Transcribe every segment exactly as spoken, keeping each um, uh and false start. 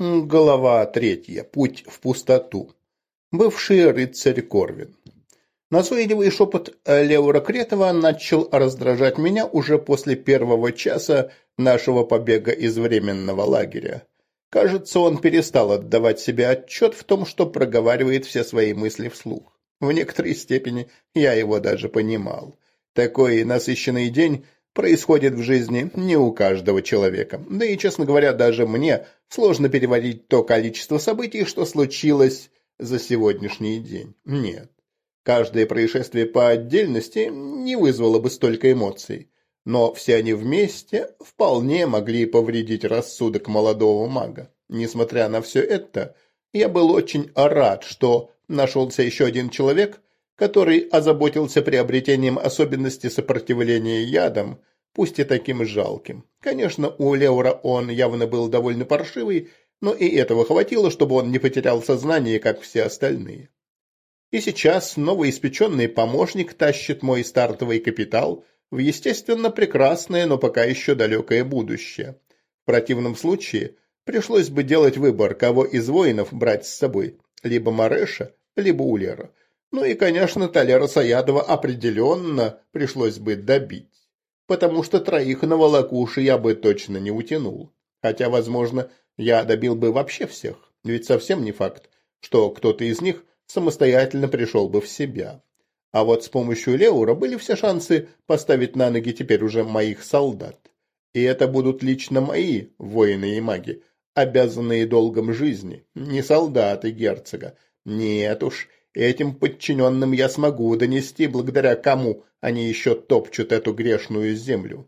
Глава третья. Путь в пустоту. Бывший рыцарь Корвин. Назойливый шепот Леура Кретова начал раздражать меня уже после первого часа нашего побега из временного лагеря. Кажется, он перестал отдавать себе отчет в том, что проговаривает все свои мысли вслух. В некоторой степени я его даже понимал. Такой насыщенный день происходит в жизни не у каждого человека. Да и, честно говоря, даже мне сложно переварить то количество событий, что случилось за сегодняшний день. Нет. Каждое происшествие по отдельности не вызвало бы столько эмоций. Но все они вместе вполне могли повредить рассудок молодого мага. Несмотря на все это, я был очень рад, что нашелся еще один человек, который озаботился приобретением особенности сопротивления ядам, пусть и таким жалким. Конечно, у Леура он явно был довольно паршивый, но и этого хватило, чтобы он не потерял сознание, как все остальные. И сейчас новоиспеченный помощник тащит мой стартовый капитал в, естественно, прекрасное, но пока еще далекое будущее. В противном случае пришлось бы делать выбор, кого из воинов брать с собой, либо Мареша, либо Улера. Ну и, конечно, Талера Саядова определенно пришлось бы добить, потому что троих на волокуши я бы точно не утянул. Хотя, возможно, я добил бы вообще всех, ведь совсем не факт, что кто-то из них самостоятельно пришел бы в себя. А вот с помощью Леура были все шансы поставить на ноги теперь уже моих солдат. И это будут лично мои воины и маги, обязанные долгом жизни, не солдаты герцога. Нет уж, этим подчиненным я смогу донести, благодаря кому они еще топчут эту грешную землю.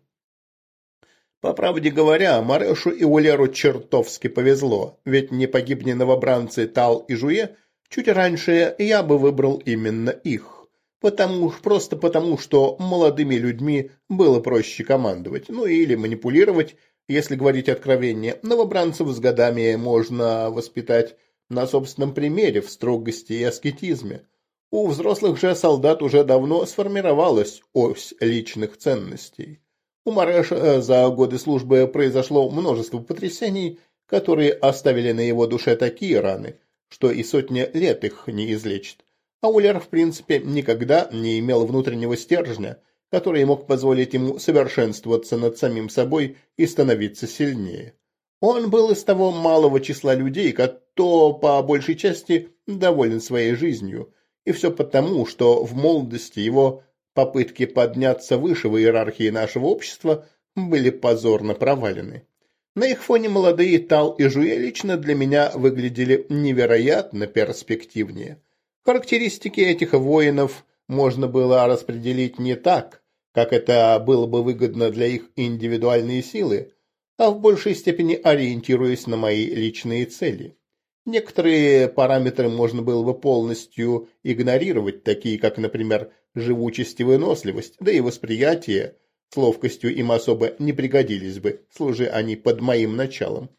По правде говоря, Марешу и Улеру чертовски повезло, ведь не погибни новобранцы Тал и Жуе, чуть раньше я бы выбрал именно их. Потому, просто потому, что молодыми людьми было проще командовать, ну или манипулировать, если говорить откровеннее. Новобранцев с годами можно воспитать на собственном примере в строгости и аскетизме. У взрослых же солдат уже давно сформировалась ось личных ценностей. У Мареша за годы службы произошло множество потрясений, которые оставили на его душе такие раны, что и сотня лет их не излечит. А Улер, в принципе, никогда не имел внутреннего стержня, который мог позволить ему совершенствоваться над самим собой и становиться сильнее. Он был из того малого числа людей, кто по большей части доволен своей жизнью, и все потому, что в молодости его попытки подняться выше в иерархии нашего общества были позорно провалены. На их фоне молодые Тал и Жуе лично для меня выглядели невероятно перспективнее. Характеристики этих воинов можно было распределить не так, как это было бы выгодно для их индивидуальной силы, а в большей степени ориентируясь на мои личные цели. Некоторые параметры можно было бы полностью игнорировать, такие как, например, живучесть и выносливость, да и восприятие с ловкостью им особо не пригодились бы, служи они под моим началом.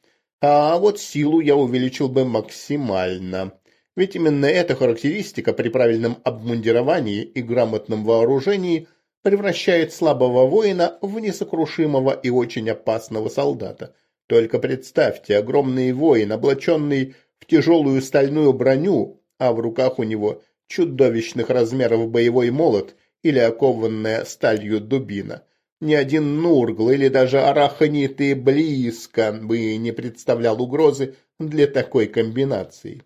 А вот силу я увеличил бы максимально. Ведь именно эта характеристика при правильном обмундировании и грамотном вооружении превращает слабого воина в несокрушимого и очень опасного солдата. Только представьте, огромный воин, облаченный в тяжелую стальную броню, а в руках у него чудовищных размеров боевой молот или окованная сталью дубина. Ни один Нургл или даже Арахнит и близко бы не представлял угрозы для такой комбинации.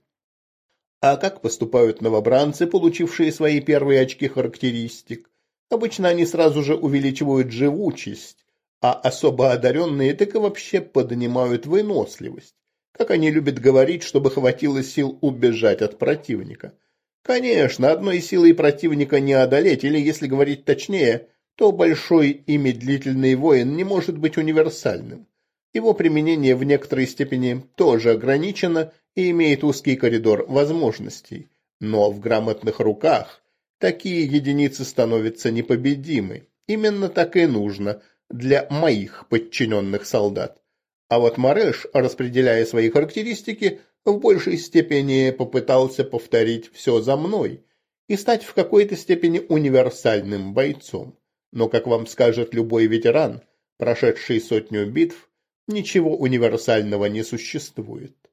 А как поступают новобранцы, получившие свои первые очки характеристик? Обычно они сразу же увеличивают живучесть, а особо одаренные так и вообще поднимают выносливость. Как они любят говорить, чтобы хватило сил убежать от противника. Конечно, одной силой противника не одолеть, или, если говорить точнее, то большой и медлительный воин не может быть универсальным. Его применение в некоторой степени тоже ограничено и имеет узкий коридор возможностей. Но в грамотных руках такие единицы становятся непобедимы. Именно так и нужно для моих подчиненных солдат. А вот Мареш, распределяя свои характеристики, в большей степени попытался повторить все за мной и стать в какой-то степени универсальным бойцом. Но, как вам скажет любой ветеран, прошедший сотню битв, ничего универсального не существует.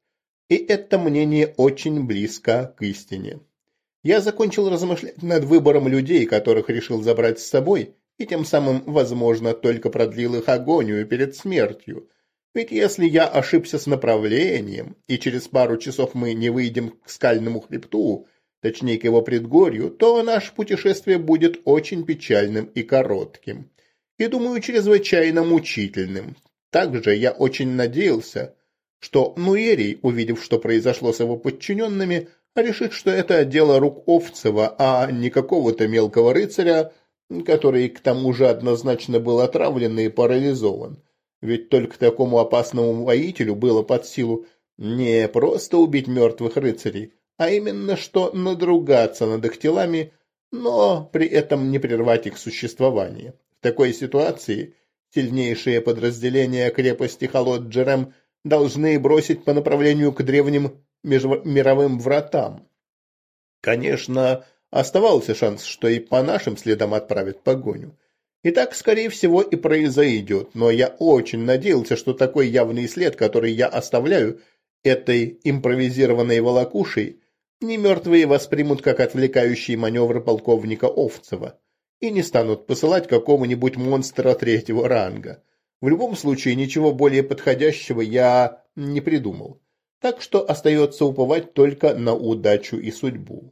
И это мнение очень близко к истине. Я закончил размышлять над выбором людей, которых решил забрать с собой, и тем самым, возможно, только продлил их агонию перед смертью. Ведь если я ошибся с направлением, и через пару часов мы не выйдем к скальному хребту, точнее к его предгорью, то наше путешествие будет очень печальным и коротким. И, думаю, чрезвычайно мучительным. Также я очень надеялся, что Нуэрий, увидев, что произошло с его подчиненными, решит, что это дело рук Овцева, а не какого-то мелкого рыцаря, который к тому же однозначно был отравлен и парализован. Ведь только такому опасному воителю было под силу не просто убить мертвых рыцарей, а именно что надругаться над их телами, но при этом не прервать их существование. В такой ситуации сильнейшие подразделения крепости Халот-Джерем должны бросить по направлению к древним межмировым вратам. Конечно, оставался шанс, что и по нашим следам отправят погоню. И так, скорее всего, и произойдет, но я очень надеялся, что такой явный след, который я оставляю этой импровизированной волокушей, не мертвые воспримут как отвлекающий маневр полковника Овцева и не станут посылать какого-нибудь монстра третьего ранга. В любом случае, ничего более подходящего я не придумал, так что остается уповать только на удачу и судьбу.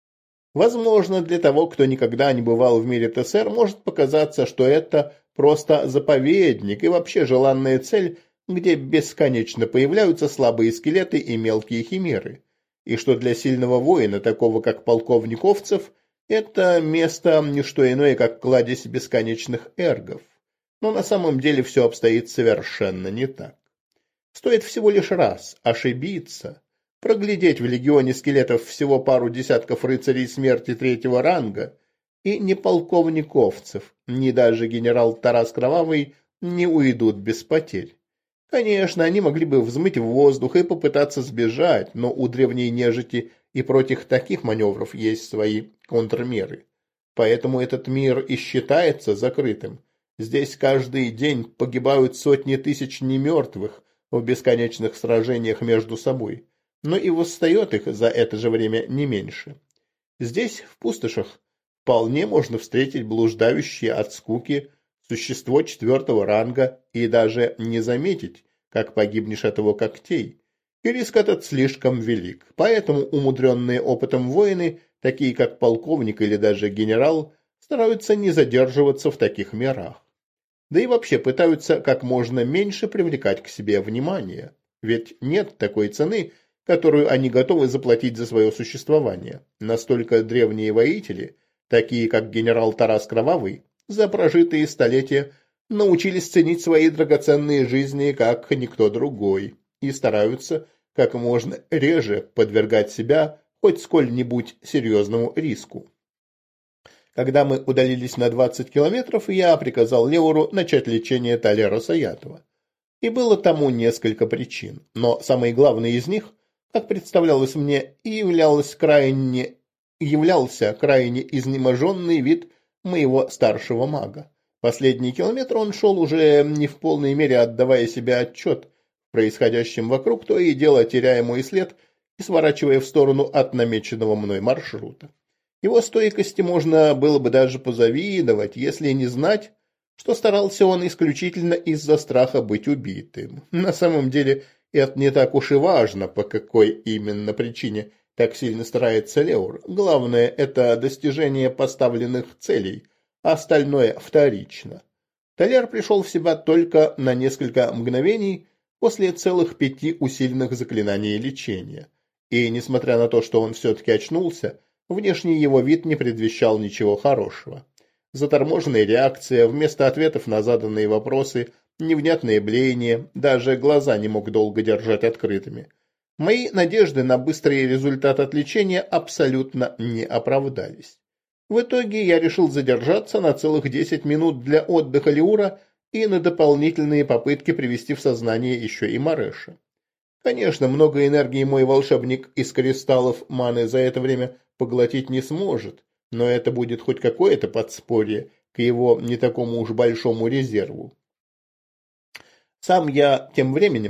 Возможно, для того, кто никогда не бывал в мире ТСР, может показаться, что это просто заповедник и вообще желанная цель, где бесконечно появляются слабые скелеты и мелкие химеры, и что для сильного воина, такого как полковник Овцев, это место не что иное, как кладезь бесконечных эргов. Но на самом деле все обстоит совершенно не так. Стоит всего лишь раз ошибиться, проглядеть в легионе скелетов всего пару десятков рыцарей смерти третьего ранга, и ни полковник Овцев, ни даже генерал Тарас Кровавый не уйдут без потерь. Конечно, они могли бы взмыть в воздух и попытаться сбежать, но у древней нежити и против таких маневров есть свои контрмеры. Поэтому этот мир и считается закрытым. Здесь каждый день погибают сотни тысяч немертвых в бесконечных сражениях между собой, но и восстает их за это же время не меньше. Здесь, в пустошах, вполне можно встретить блуждающее от скуки существо четвертого ранга и даже не заметить, как погибнешь от его когтей. И риск этот слишком велик, поэтому умудренные опытом воины, такие как полковник или даже генерал, стараются не задерживаться в таких мирах. Да и вообще пытаются как можно меньше привлекать к себе внимание, ведь нет такой цены, которую они готовы заплатить за свое существование. Настолько древние воители, такие как генерал Тарас Кровавый, за прожитые столетия научились ценить свои драгоценные жизни как никто другой и стараются как можно реже подвергать себя хоть сколь-нибудь серьезному риску. Когда мы удалились на двадцать километров, я приказал Леуру начать лечение Талера Саятова. И было тому несколько причин, но самый главный из них, как представлялось мне, и являлся крайне, являлся крайне изнеможенный вид моего старшего мага. Последний километр он шел уже не в полной мере, отдавая себе отчет в происходящем вокруг, то и дело теряя мой след и сворачивая в сторону от намеченного мной маршрута. Его стойкости можно было бы даже позавидовать, если не знать, что старался он исключительно из-за страха быть убитым. На самом деле, это не так уж и важно, по какой именно причине так сильно старается Леур. Главное – это достижение поставленных целей, а остальное вторично. Талер пришел в себя только на несколько мгновений после целых пяти усиленных заклинаний лечения. И, несмотря на то, что он все-таки очнулся, внешний его вид не предвещал ничего хорошего. Заторможенная реакция, вместо ответов на заданные вопросы, невнятное блеяние, даже глаза не мог долго держать открытыми. Мои надежды на быстрый результат от лечения абсолютно не оправдались. В итоге я решил задержаться на целых десять минут для отдыха Леура и на дополнительные попытки привести в сознание еще и Мареша. Конечно, много энергии мой волшебник из кристаллов маны за это время поглотить не сможет, но это будет хоть какое-то подспорье к его не такому уж большому резерву. Сам я тем временем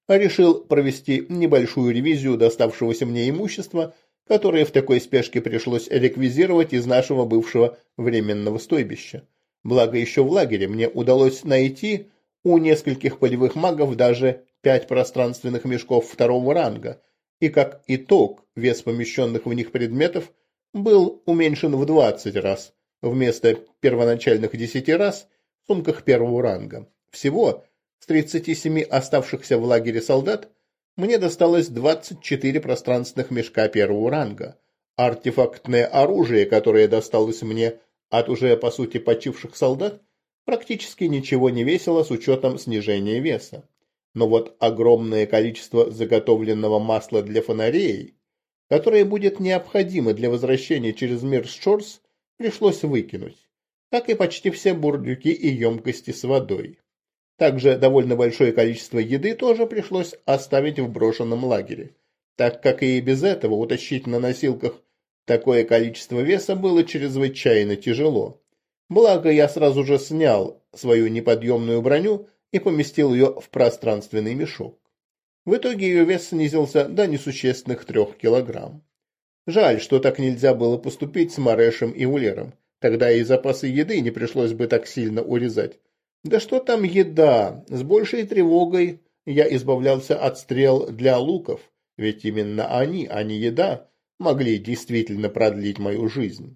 решил провести небольшую ревизию доставшегося мне имущества, которое в такой спешке пришлось реквизировать из нашего бывшего временного стойбища. Благо еще в лагере мне удалось найти у нескольких полевых магов даже пять пространственных мешков второго ранга, и как итог вес помещенных в них предметов был уменьшен в двадцать раз, вместо первоначальных десяти раз в сумках первого ранга. Всего с тридцати семи оставшихся в лагере солдат мне досталось двадцать четыре пространственных мешка первого ранга. Артефактное оружие, которое досталось мне от уже по сути почивших солдат, практически ничего не весило с учетом снижения веса. Но вот огромное количество заготовленного масла для фонарей, которое будет необходимо для возвращения через мир Шорс, пришлось выкинуть, как и почти все бурдюки и емкости с водой. Также довольно большое количество еды тоже пришлось оставить в брошенном лагере, так как и без этого утащить на носилках такое количество веса было чрезвычайно тяжело. Благо я сразу же снял свою неподъемную броню и поместил ее в пространственный мешок. В итоге ее вес снизился до несущественных трех килограмм. Жаль, что так нельзя было поступить с Марешем и Улером. Тогда и запасы еды не пришлось бы так сильно урезать. Да что там еда? С большей тревогой я избавлялся от стрел для луков, ведь именно они, а не еда, могли действительно продлить мою жизнь.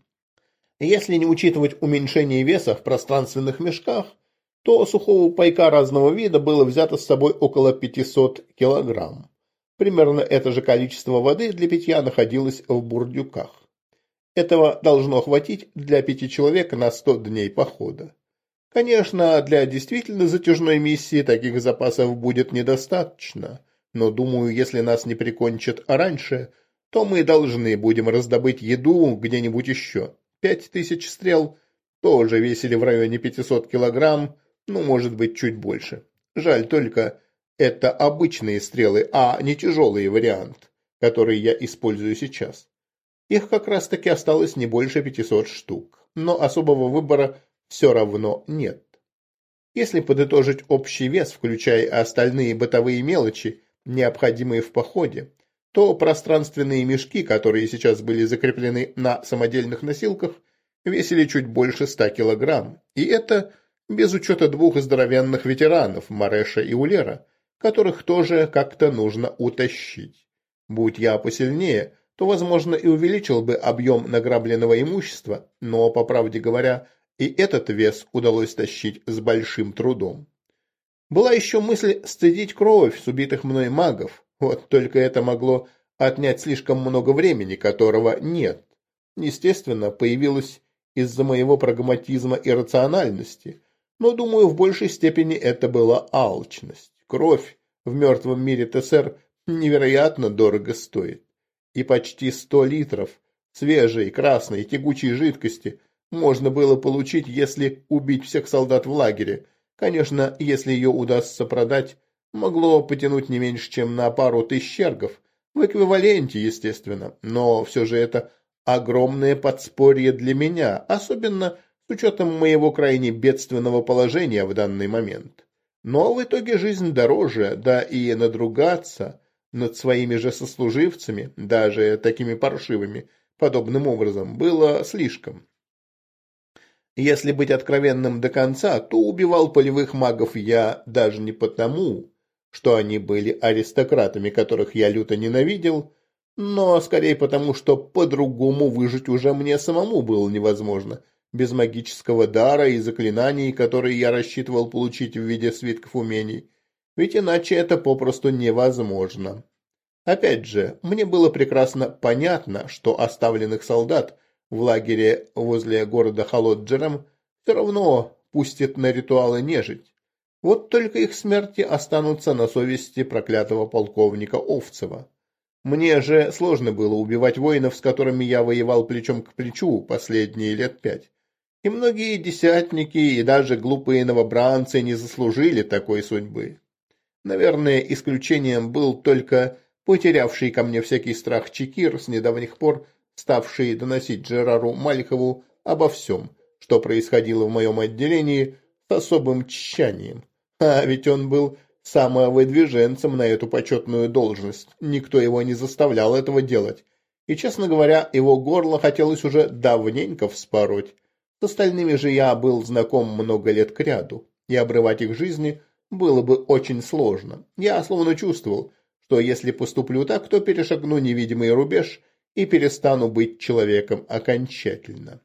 Если не учитывать уменьшение веса в пространственных мешках, то сухого пайка разного вида было взято с собой около пятисот килограмм. Примерно это же количество воды для питья находилось в бурдюках. Этого должно хватить для пяти человек на сто дней похода. Конечно, для действительно затяжной миссии таких запасов будет недостаточно, но думаю, если нас не прикончат раньше, то мы должны будем раздобыть еду где-нибудь еще. Пять тысяч стрел тоже весили в районе пятисот килограмм, ну, может быть, чуть больше. Жаль только, это обычные стрелы, а не тяжелый вариант, который я использую сейчас. Их как раз-таки осталось не больше пятисот штук, но особого выбора все равно нет. Если подытожить общий вес, включая остальные бытовые мелочи, необходимые в походе, то пространственные мешки, которые сейчас были закреплены на самодельных носилках, весили чуть больше ста килограмм, и это без учета двух здоровенных ветеранов, Мареша и Улера, которых тоже как-то нужно утащить. Будь я посильнее, то, возможно, и увеличил бы объем награбленного имущества, но, по правде говоря, и этот вес удалось тащить с большим трудом. Была еще мысль сцедить кровь с убитых мной магов, вот только это могло отнять слишком много времени, которого нет. Естественно, появилось из-за моего прагматизма и рациональности, но, думаю, в большей степени это была алчность. Кровь в мертвом мире ТСР невероятно дорого стоит, и почти сто литров свежей, красной, тягучей жидкости можно было получить, если убить всех солдат в лагере. Конечно, если ее удастся продать, могло потянуть не меньше, чем на пару тысяч эргов, в эквиваленте, естественно, но все же это огромное подспорье для меня, особенно с учетом моего крайне бедственного положения в данный момент. Но в итоге жизнь дороже, да и надругаться над своими же сослуживцами, даже такими паршивыми, подобным образом, было слишком. Если быть откровенным до конца, то убивал полевых магов я даже не потому, что они были аристократами, которых я люто ненавидел, но скорее потому, что по-другому выжить уже мне самому было невозможно, без магического дара и заклинаний, которые я рассчитывал получить в виде свитков умений, ведь иначе это попросту невозможно. Опять же, мне было прекрасно понятно, что оставленных солдат в лагере возле города Холоджером все равно пустят на ритуалы нежить. Вот только их смерти останутся на совести проклятого полковника Овцева. Мне же сложно было убивать воинов, с которыми я воевал плечом к плечу последние лет пять. И многие десятники и даже глупые новобранцы не заслужили такой судьбы. Наверное, исключением был только потерявший ко мне всякий страх Чекир, с недавних пор ставший доносить Джерару Малькову обо всем, что происходило в моем отделении, с особым тщанием. А ведь он был самовыдвиженцем на эту почетную должность. Никто его не заставлял этого делать. И, честно говоря, его горло хотелось уже давненько вспороть. С остальными же я был знаком много лет кряду, и обрывать их жизни было бы очень сложно. Я словно чувствовал, что если поступлю так, то перешагну невидимый рубеж и перестану быть человеком окончательно.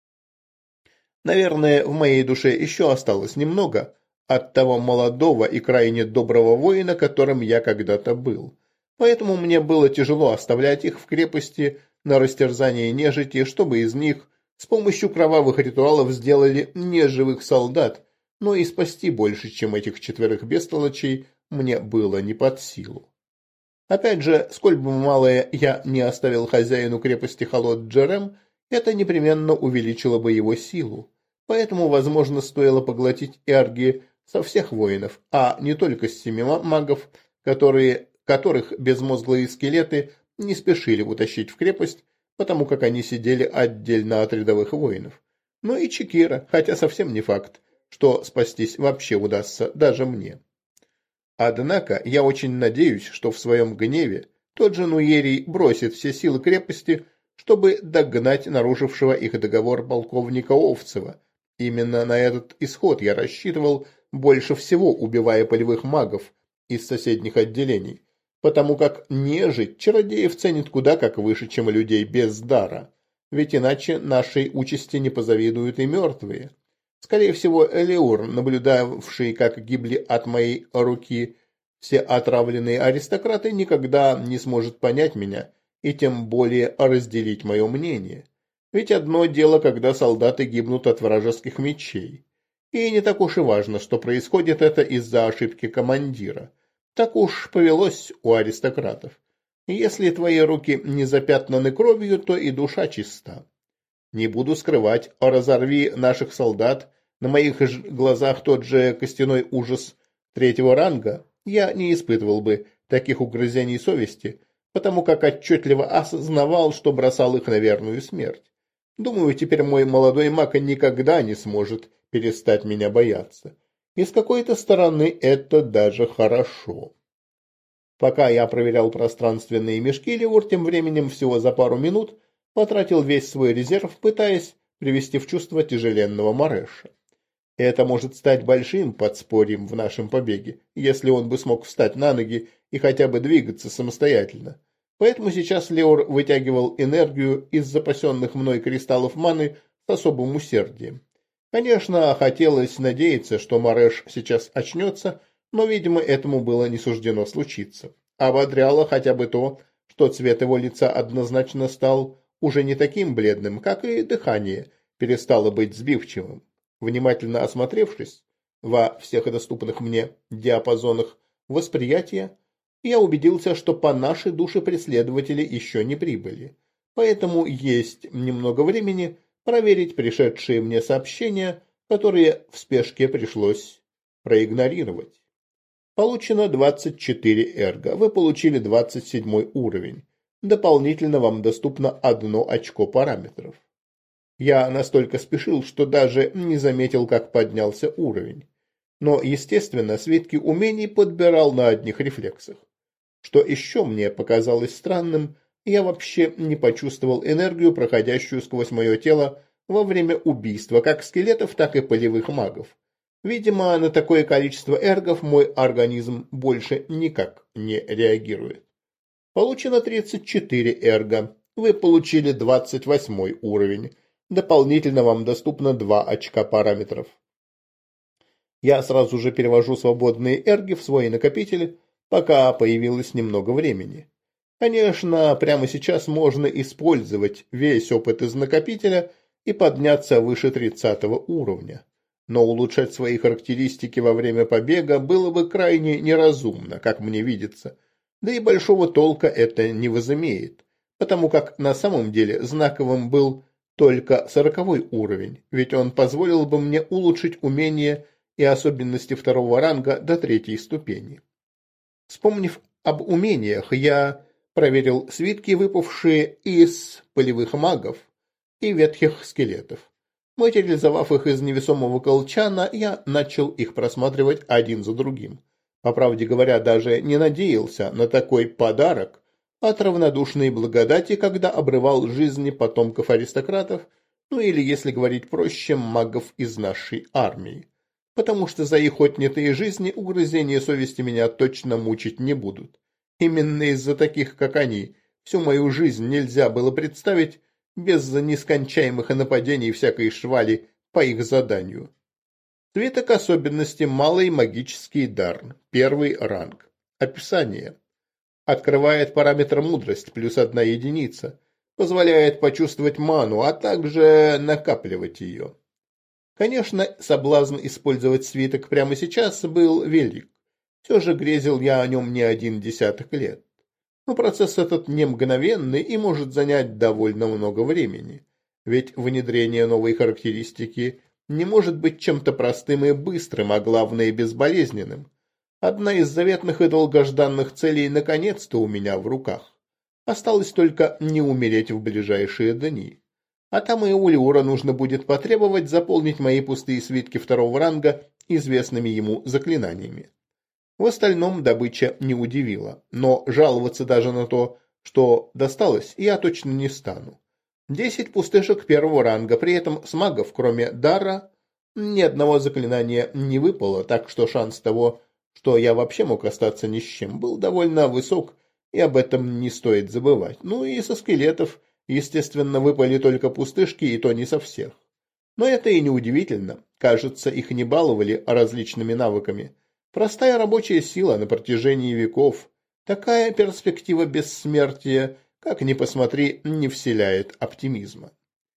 Наверное, в моей душе еще осталось немного от того молодого и крайне доброго воина, которым я когда-то был. Поэтому мне было тяжело оставлять их в крепости на растерзание нежити, чтобы из них с помощью кровавых ритуалов сделали неживых солдат, но и спасти больше, чем этих четверых бестолочей, мне было не под силу. Опять же, сколь бы малое я не оставил хозяину крепости Халот-Джерем, это непременно увеличило бы его силу. Поэтому, возможно, стоило поглотить эрги со всех воинов, а не только с семи магов, которые, которых безмозглые скелеты не спешили утащить в крепость, потому как они сидели отдельно от рядовых воинов. Ну и Чекира, хотя совсем не факт, что спастись вообще удастся даже мне. Однако я очень надеюсь, что в своем гневе тот же Нуерий бросит все силы крепости, чтобы догнать нарушившего их договор полковника Овцева. Именно на этот исход я рассчитывал, больше всего убивая полевых магов из соседних отделений, потому как нежить чародеев ценит куда как выше, чем людей без дара, ведь иначе нашей участи не позавидуют и мертвые. Скорее всего, Элеур, наблюдавший, как гибли от моей руки все отравленные аристократы, никогда не сможет понять меня и тем более разделить мое мнение. Ведь одно дело, когда солдаты гибнут от вражеских мечей. И не так уж и важно, что происходит это из-за ошибки командира. Так уж повелось у аристократов. Если твои руки не запятнаны кровью, то и душа чиста. Не буду скрывать, разорви наших солдат, на моих глазах тот же костяной ужас третьего ранга, я не испытывал бы таких угрызений совести, потому как отчетливо осознавал, что бросал их на верную смерть. Думаю, теперь мой молодой маг никогда не сможет перестать меня бояться. И с какой-то стороны это даже хорошо. Пока я проверял пространственные мешки, Леур тем временем всего за пару минут потратил весь свой резерв, пытаясь привести в чувство тяжеленного Мареша. Это может стать большим подспорьем в нашем побеге, если он бы смог встать на ноги и хотя бы двигаться самостоятельно. Поэтому сейчас Леур вытягивал энергию из запасенных мной кристаллов маны с особым усердием. Конечно, хотелось надеяться, что Мареш сейчас очнется, но, видимо, этому было не суждено случиться. Ободряло хотя бы то, что цвет его лица однозначно стал уже не таким бледным, как и дыхание перестало быть сбивчивым. Внимательно осмотревшись во всех доступных мне диапазонах восприятия, я убедился, что по нашей душе преследователи еще не прибыли. Поэтому есть немного времени проверить пришедшие мне сообщения, которые в спешке пришлось проигнорировать. Получено двадцать четыре эрго. Вы получили двадцать седьмой уровень. Дополнительно вам доступно одно очко параметров. Я настолько спешил, что даже не заметил, как поднялся уровень. Но, естественно, свитки умений подбирал на одних рефлексах. Что еще мне показалось странным, я вообще не почувствовал энергию, проходящую сквозь мое тело во время убийства как скелетов, так и полевых магов. Видимо, на такое количество эргов мой организм больше никак не реагирует. Получено тридцать четыре эрга. Вы получили двадцать восьмой уровень. Дополнительно вам доступно два очка параметров. Я сразу же перевожу свободные эрги в свой накопитель, пока появилось немного времени. Конечно, прямо сейчас можно использовать весь опыт из накопителя и подняться выше тридцатого уровня. Но улучшать свои характеристики во время побега было бы крайне неразумно, как мне видится. Да и большого толка это не возымеет, потому как на самом деле знаковым был только сороковой уровень, ведь он позволил бы мне улучшить умения и особенности второго ранга до третьей ступени. Вспомнив об умениях, я проверил свитки, выпавшие из полевых магов и ветхих скелетов. Материализовав их из невесомого колчана, я начал их просматривать один за другим. По правде говоря, даже не надеялся на такой подарок от равнодушной благодати, когда обрывал жизни потомков аристократов, ну или, если говорить проще, магов из нашей армии. Потому что за их отнятые жизни угрызения совести меня точно мучить не будут. Именно из-за таких, как они, всю мою жизнь нельзя было представить без нескончаемых нападений всякой швали по их заданию. Свиток особенности «Малый магический дар», первый ранг. Описание. Открывает параметр мудрость плюс одна единица. Позволяет почувствовать ману, а также накапливать ее. Конечно, соблазн использовать свиток прямо сейчас был велик. Все же грезил я о нем не один десяток лет. Но процесс этот не мгновенный и может занять довольно много времени. Ведь внедрение новой характеристики не может быть чем-то простым и быстрым, а главное безболезненным. Одна из заветных и долгожданных целей наконец-то у меня в руках. Осталось только не умереть в ближайшие дни. А там и у Леура нужно будет потребовать заполнить мои пустые свитки второго ранга известными ему заклинаниями. В остальном добыча не удивила, но жаловаться даже на то, что досталось, я точно не стану. Десять пустышек первого ранга, при этом с магов, кроме дара, ни одного заклинания не выпало, так что шанс того, что я вообще мог остаться ни с чем, был довольно высок, и об этом не стоит забывать. Ну и со скелетов, естественно, выпали только пустышки, и то не со всех. Но это и не удивительно, кажется, их не баловали различными навыками. Простая рабочая сила на протяжении веков, такая перспектива бессмертия, как ни посмотри, не вселяет оптимизма.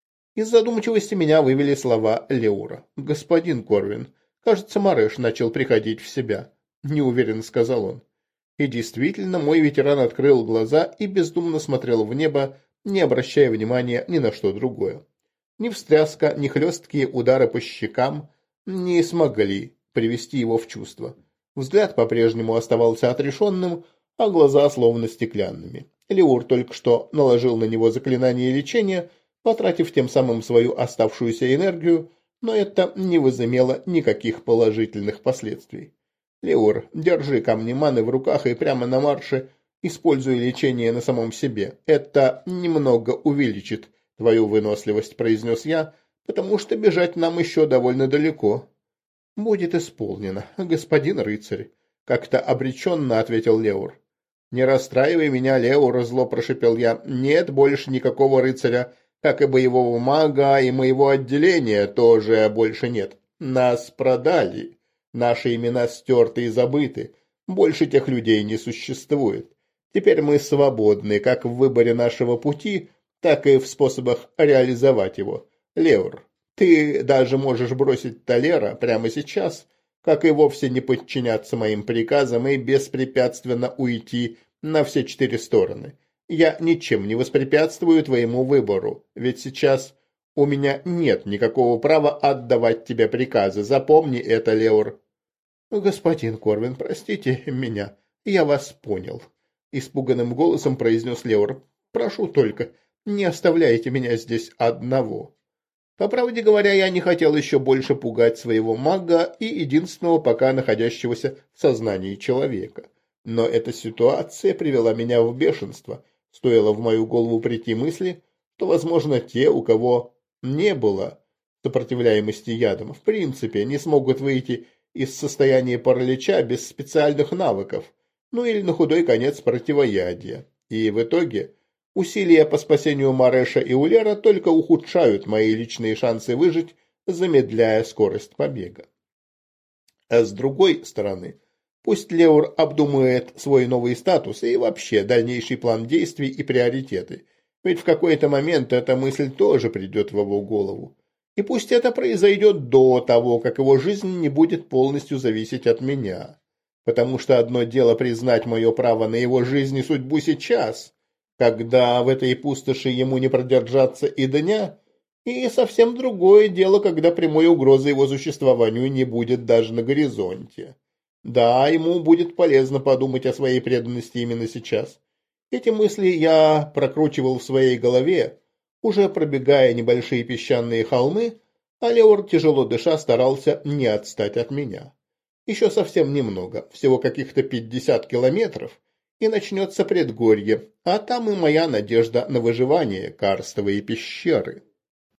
Из задумчивости меня вывели слова Леура. «Господин Корвин, кажется, Мареш начал приходить в себя», – неуверенно сказал он. И действительно, мой ветеран открыл глаза и бездумно смотрел в небо, не обращая внимания ни на что другое. Ни встряска, ни хлесткие удары по щекам не смогли привести его в чувство. Взгляд по-прежнему оставался отрешенным, а глаза словно стеклянными. Леур только что наложил на него заклинание лечения, потратив тем самым свою оставшуюся энергию, но это не возымело никаких положительных последствий. «Леур, держи камни маны в руках и прямо на марше используй лечение на самом себе. Это немного увеличит твою выносливость», – произнес я, – «потому что бежать нам еще довольно далеко». «Будет исполнено, господин рыцарь», – как-то обреченно ответил Леур. «Не расстраивай меня, Леур», – зло прошипел я. «Нет больше никакого рыцаря, как и боевого мага, и моего отделения тоже больше нет. Нас продали. Наши имена стерты и забыты. Больше тех людей не существует. Теперь мы свободны как в выборе нашего пути, так и в способах реализовать его. Леур, ты даже можешь бросить Толера прямо сейчас, как и вовсе не подчиняться моим приказам и беспрепятственно уйти на все четыре стороны. Я ничем не воспрепятствую твоему выбору, ведь сейчас у меня нет никакого права отдавать тебе приказы. Запомни это, Леур». «Господин Корвин, простите меня, я вас понял», – испуганным голосом произнес Леур. «Прошу только, не оставляйте меня здесь одного». По правде говоря, я не хотел еще больше пугать своего мага и единственного пока находящегося в сознании человека. Но эта ситуация привела меня в бешенство. Стоило в мою голову прийти мысли, что, возможно, те, у кого не было сопротивляемости ядам, в принципе, не смогут выйти из состояния паралича без специальных навыков, ну или на худой конец противоядия. И в итоге усилия по спасению Мареша и Улера только ухудшают мои личные шансы выжить, замедляя скорость побега. А с другой стороны, пусть Леур обдумывает свой новый статус и вообще дальнейший план действий и приоритеты, ведь в какой-то момент эта мысль тоже придет в его голову. И пусть это произойдет до того, как его жизнь не будет полностью зависеть от меня. Потому что одно дело признать мое право на его жизнь и судьбу сейчас, когда в этой пустоши ему не продержаться и дня, и совсем другое дело, когда прямой угрозы его существованию не будет даже на горизонте. Да, ему будет полезно подумать о своей преданности именно сейчас. Эти мысли я прокручивал в своей голове, уже пробегая небольшие песчаные холмы, а Леур, тяжело дыша, старался не отстать от меня. Еще совсем немного, всего каких-то пятьдесят километров, и начнется предгорье, а там и моя надежда на выживание, карстовые пещеры.